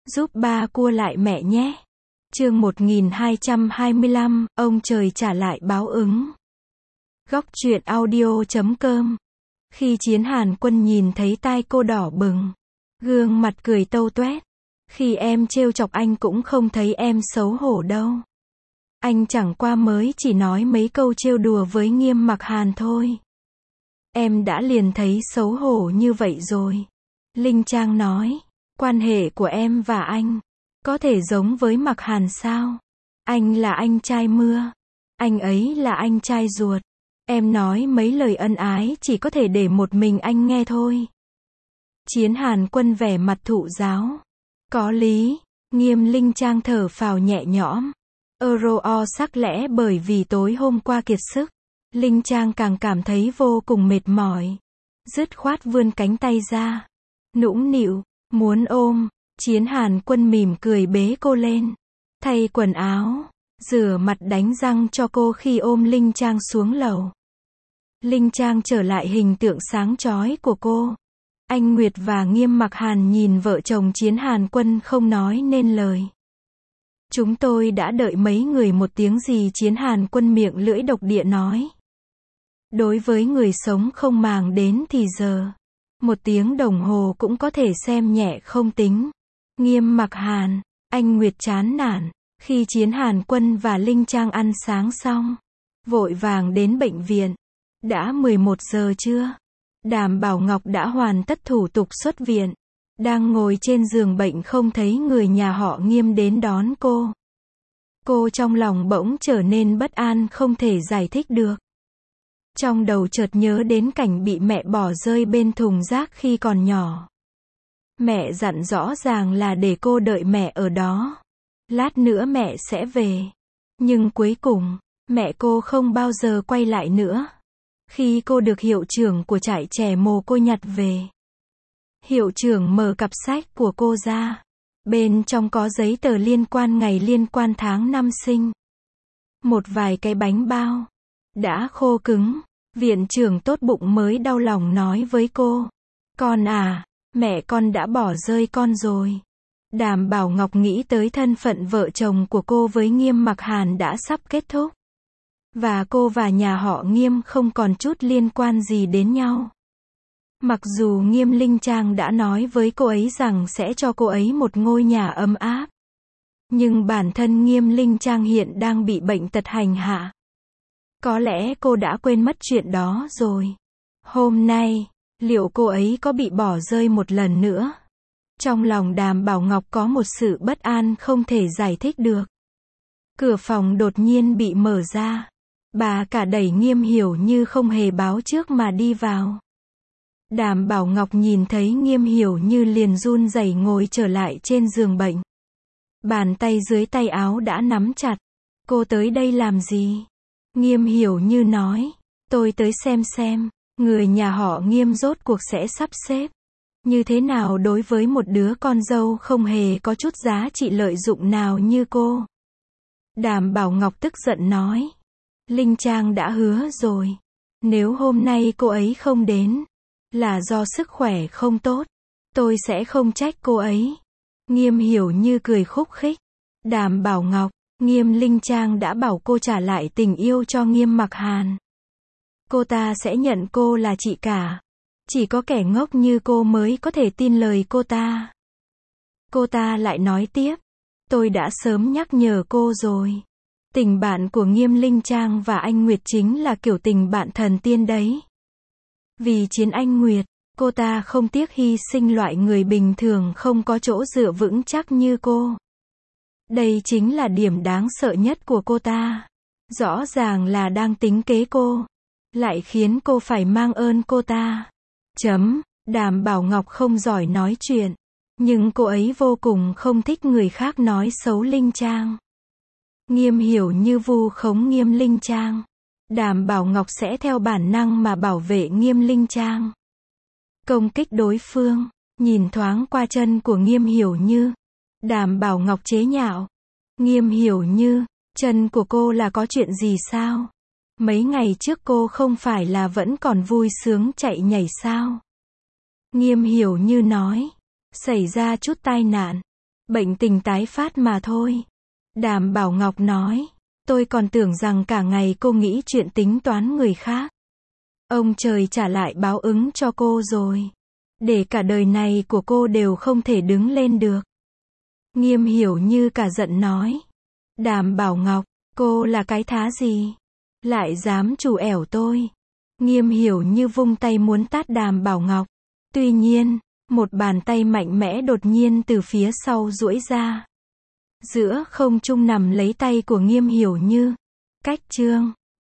giúp ba cua lại mẹ nhé. Chương 1225, ông trời trả lại báo ứng. Góc truyện audio.com. Khi Chiến Hàn Quân nhìn thấy tai cô đỏ bừng, gương mặt cười tâu toét. Khi em trêu chọc anh cũng không thấy em xấu hổ đâu. Anh chẳng qua mới chỉ nói mấy câu trêu đùa với Nghiêm Mặc Hàn thôi. Em đã liền thấy xấu hổ như vậy rồi. Linh Trang nói, quan hệ của em và anh có thể giống với Mặc Hàn sao? Anh là anh trai mưa, anh ấy là anh trai ruột. Em nói mấy lời ân ái chỉ có thể để một mình anh nghe thôi. Chiến Hàn Quân vẻ mặt thụ giáo. Có lý. Nghiêm Linh Trang thở phào nhẹ nhõm. Sắc lẽ bởi vì tối hôm qua kiệt sức, Linh Trang càng cảm thấy vô cùng mệt mỏi. Dứt khoát vươn cánh tay ra, nũng nịu, muốn ôm. Chiến Hàn Quân mỉm cười bế cô lên, thay quần áo, rửa mặt đánh răng cho cô khi ôm Linh Trang xuống lầu. Linh Trang trở lại hình tượng sáng chói của cô. Anh Nguyệt và Nghiêm Mặc Hàn nhìn vợ chồng Chiến Hàn Quân không nói nên lời. Chúng tôi đã đợi mấy người một tiếng gì, Chiến Hàn Quân miệng lưỡi độc địa nói. Đối với người sống không màng đến thì giờ, 1 tiếng đồng hồ cũng có thể xem nhẹ không tính. Nghiêm Mặc Hàn, anh Nguyệt chán nản, khi Chiến Hàn Quân và Linh Trang ăn sáng xong, vội vàng đến bệnh viện. Đã 11 giờ trưa. Đàm Bảo Ngọc đã hoàn tất thủ tục xuất viện. Đang ngồi trên giường bệnh không thấy người nhà họ Nghiêm đến đón cô. Cô trong lòng bỗng trở nên bất an không thể giải thích được. Trong đầu chợt nhớ đến cảnh bị mẹ bỏ rơi bên thùng rác khi còn nhỏ. Mẹ dặn rõ ràng là để cô đợi mẹ ở đó. Lát nữa mẹ sẽ về. Nhưng cuối cùng, mẹ cô không bao giờ quay lại nữa. Khi cô được hiệu trưởng của trại trẻ mồ côi nhặt về, hiệu trưởng mở cặp sách của cô ra. Bên trong có giấy tờ liên quan ngày liên quan tháng năm sinh. Một vài cái bánh bao đã khô cứng. Viện trưởng tốt bụng mới đau lòng nói với cô, con à, mẹ con đã bỏ rơi con rồi. Đàm Bảo Ngọc nghĩ tới thân phận vợ chồng của cô với Nghiêm Mặc Hàn đã sắp kết thúc. Và cô và nhà họ Nghiêm không còn chút liên quan gì đến nhau. Mặc dù Nghiêm Linh Trang đã nói với cô ấy rằng sẽ cho cô ấy một ngôi nhà ấm áp. Nhưng bản thân Nghiêm Linh Trang hiện đang bị bệnh tật hành hạ. Có lẽ cô đã quên mất chuyện đó rồi. Hôm nay, liệu cô ấy có bị bỏ rơi một lần nữa? Trong lòng Đàm Bảo Ngọc có một sự bất an không thể giải thích được. Cửa phòng đột nhiên bị mở ra. Bà cả đẩy Nghiêm Hiểu Như không hề báo trước mà đi vào. Đàm Bảo Ngọc nhìn thấy Nghiêm Hiểu Như liền run rẩy ngồi trở lại trên giường bệnh. Bàn tay dưới tay áo đã nắm chặt. Cô tới đây làm gì? Nghiêm Hiểu Như nói, tôi tới xem, người nhà họ Nghiêm rốt cuộc sẽ sắp xếp như thế nào đối với một đứa con dâu không hề có chút giá trị lợi dụng nào như cô. Đàm Bảo Ngọc tức giận nói, Linh Trang đã hứa rồi, nếu hôm nay cô ấy không đến, là do sức khỏe không tốt, tôi sẽ không trách cô ấy. Nghiêm Hiểu Như cười khúc khích. Đàm Bảo Ngọc, Nghiêm Linh Trang đã bảo cô trả lại tình yêu cho Nghiêm Mặc Hàn. Cô ta sẽ nhận cô là chị cả. Chỉ có kẻ ngốc như cô mới có thể tin lời cô ta. Cô ta lại nói tiếp, tôi đã sớm nhắc nhở cô rồi. Tình bạn của Nghiêm Linh Trang và anh Nguyệt chính là kiểu tình bạn thần tiên đấy. Vì Chiến anh Nguyệt, cô ta không tiếc hy sinh loại người bình thường không có chỗ dựa vững chắc như cô. Đây chính là điểm đáng sợ nhất của cô ta. Rõ ràng là đang tính kế cô, lại khiến cô phải mang ơn cô ta. Đàm Bảo Ngọc không giỏi nói chuyện, nhưng cô ấy vô cùng không thích người khác nói xấu Linh Trang. Nghiêm Hiểu Như vu khống Nghiêm Linh Trang. Đàm Bảo Ngọc sẽ theo bản năng mà bảo vệ Nghiêm Linh Trang. Công kích đối phương, nhìn thoáng qua chân của Nghiêm Hiểu Như. Đàm Bảo Ngọc chế nhạo. Nghiêm Hiểu Như, chân của cô là có chuyện gì sao? Mấy ngày trước cô không phải là vẫn còn vui sướng chạy nhảy sao? Nghiêm Hiểu Như nói, xảy ra chút tai nạn. Bệnh tình tái phát mà thôi. Đàm Bảo Ngọc nói. Tôi còn tưởng rằng cả ngày cô nghĩ chuyện tính toán người khác. Ông trời trả lại báo ứng cho cô rồi. Để cả đời này của cô đều không thể đứng lên được. Nghiêm Hiểu Như cả giận nói. Đàm Bảo Ngọc, cô là cái thá gì? Lại dám trù ẻo tôi. Nghiêm Hiểu Như vung tay muốn tát Đàm Bảo Ngọc. Tuy nhiên, một bàn tay mạnh mẽ đột nhiên từ phía sau duỗi ra. Giữa không trung nằm lấy tay của Nghiêm Hiểu Như. Cách chương